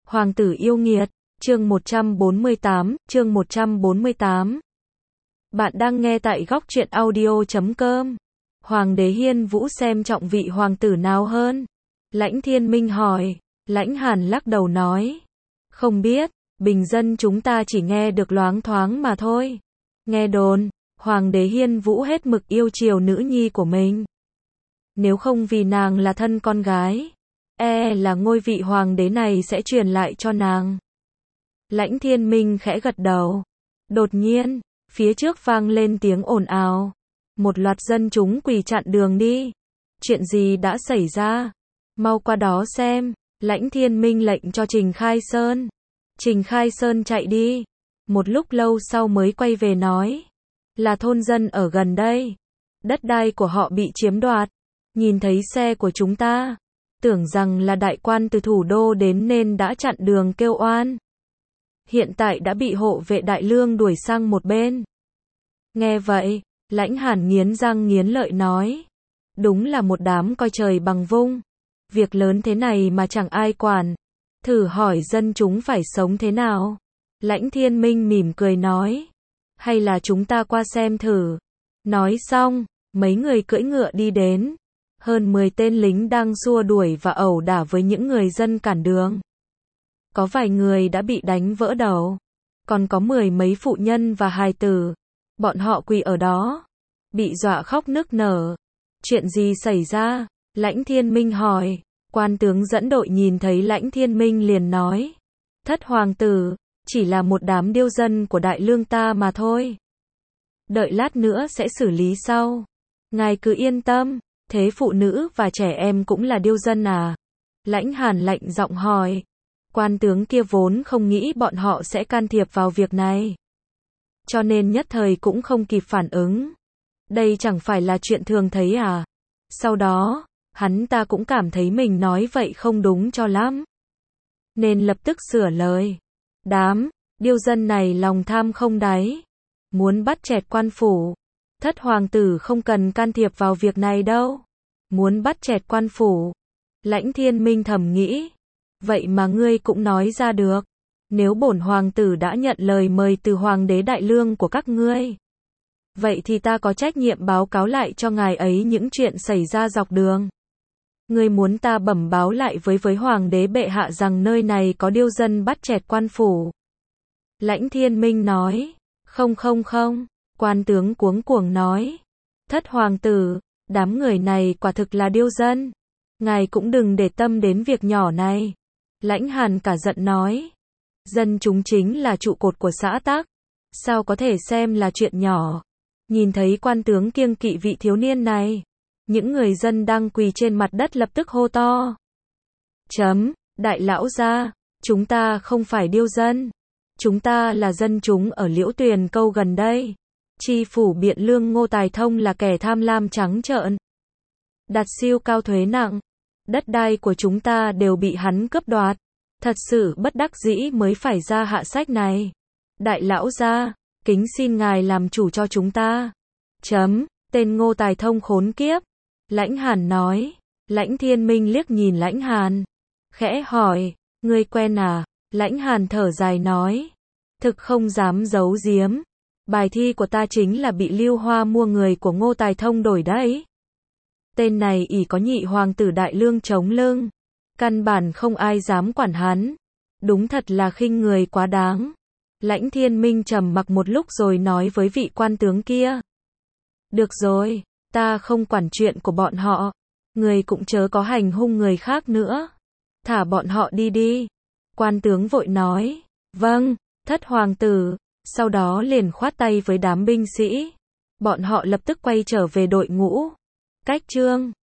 Hoàng tử yêu nghiệt, chương 148, chương 148. Bạn đang nghe tại góc truyện audio.com. Hoàng đế Hiên Vũ xem trọng vị hoàng tử nào hơn? Lãnh Thiên Minh hỏi. Lãnh Hàn lắc đầu nói. Không biết, bình dân chúng ta chỉ nghe được loáng thoáng mà thôi. Nghe đồn, Hoàng đế Hiên Vũ hết mực yêu chiều nữ nhi của mình. Nếu không vì nàng là thân con gái, là ngôi vị hoàng đế này sẽ truyền lại cho nàng. Lãnh Thiên Minh khẽ gật đầu. Đột nhiên, phía trước vang lên tiếng ồn ào. Một loạt dân chúng quỳ chặn đường đi. Chuyện gì đã xảy ra? Mau qua đó xem. Lãnh Thiên Minh lệnh cho Trình Khai Sơn. Trình Khai Sơn chạy đi. Một lúc lâu sau mới quay về nói. Là thôn dân ở gần đây. Đất đai của họ bị chiếm đoạt. Nhìn thấy xe của chúng ta, tưởng rằng là đại quan từ thủ đô đến nên đã chặn đường kêu oan. Hiện tại đã bị hộ vệ Đại Lương đuổi sang một bên. Nghe vậy, Lãnh Hàn nghiến răng nghiến lợi nói. Đúng là một đám coi trời bằng vung. Việc lớn thế này mà chẳng ai quản. Thử hỏi dân chúng phải sống thế nào? Lãnh Thiên Minh mỉm cười nói. Hay là chúng ta qua xem thử. Nói xong, mấy người cưỡi ngựa đi đến. Hơn 10 tên lính đang xua đuổi và ẩu đả với những người dân cản đường. Có vài người đã bị đánh vỡ đầu. Còn có 10 mấy phụ nhân và hài tử. Bọn họ quỳ ở đó. Bị dọa khóc nức nở. Chuyện gì xảy ra? Lãnh Thiên Minh hỏi. Quan tướng dẫn đội nhìn thấy Lãnh Thiên Minh liền nói. Thất hoàng tử, chỉ là một đám điêu dân của Đại Lương ta mà thôi. Đợi lát nữa sẽ xử lý sau. Ngài cứ yên tâm. Thế phụ nữ và trẻ em cũng là điêu dân à? Lãnh Hàn lạnh giọng hỏi. Quan tướng kia vốn không nghĩ bọn họ sẽ can thiệp vào việc này. Cho nên nhất thời cũng không kịp phản ứng. Đây chẳng phải là chuyện thường thấy à? Sau đó, hắn ta cũng cảm thấy mình nói vậy không đúng cho lắm. Nên lập tức sửa lời. Đám điêu dân này lòng tham không đáy. Muốn bắt chẹt quan phủ. Thất hoàng tử không cần can thiệp vào việc này đâu. Muốn bắt chẹt quan phủ. Lãnh Thiên Minh thầm nghĩ. Vậy mà ngươi cũng nói ra được. Nếu bổn hoàng tử đã nhận lời mời từ hoàng đế Đại Lương của các ngươi, vậy thì ta có trách nhiệm báo cáo lại cho ngài ấy những chuyện xảy ra dọc đường. Ngươi muốn ta bẩm báo lại với hoàng đế bệ hạ rằng nơi này có điêu dân bắt chẹt quan phủ. Lãnh Thiên Minh nói. Không. Quan tướng cuống cuồng nói. Thất hoàng tử, đám người này quả thực là điêu dân. Ngài cũng đừng để tâm đến việc nhỏ này. Lãnh Hàn cả giận nói. Dân chúng chính là trụ cột của xã tắc. Sao có thể xem là chuyện nhỏ? Nhìn thấy quan tướng kiêng kỵ vị thiếu niên này. Những người dân đang quỳ trên mặt đất lập tức hô to. Đại lão gia, chúng ta không phải điêu dân. Chúng ta là dân chúng ở Liễu Tuyền Câu gần đây. Tri phủ Biện Lương Ngô Tài Thông là kẻ tham lam trắng trợn. Đặt siêu cao thuế nặng. Đất đai của chúng ta đều bị hắn cướp đoạt. Thật sự bất đắc dĩ mới phải ra hạ sách này. Đại lão gia, kính xin ngài làm chủ cho chúng ta. Tên Ngô Tài Thông khốn kiếp. Lãnh Hàn nói. Lãnh Thiên Minh liếc nhìn Lãnh Hàn. Khẽ hỏi, ngươi quen à? Lãnh Hàn thở dài nói. Thực không dám giấu giếm. Bài thi của ta chính là bị Lưu Hoa mua người của Ngô Tài Thông đổi đấy. Tên này ỷ có nhị hoàng tử Đại Lương chống lưng. Căn bản không ai dám quản hắn. Đúng thật là khinh người quá đáng. Lãnh Thiên Minh trầm mặc một lúc rồi nói với vị quan tướng kia. Được rồi, ta không quản chuyện của bọn họ. Người cũng chớ có hành hung người khác nữa. Thả bọn họ đi đi. Quan tướng vội nói. Vâng, thất hoàng tử. Sau đó liền khoát tay với đám binh sĩ. Bọn họ lập tức quay trở về đội ngũ. Cách chương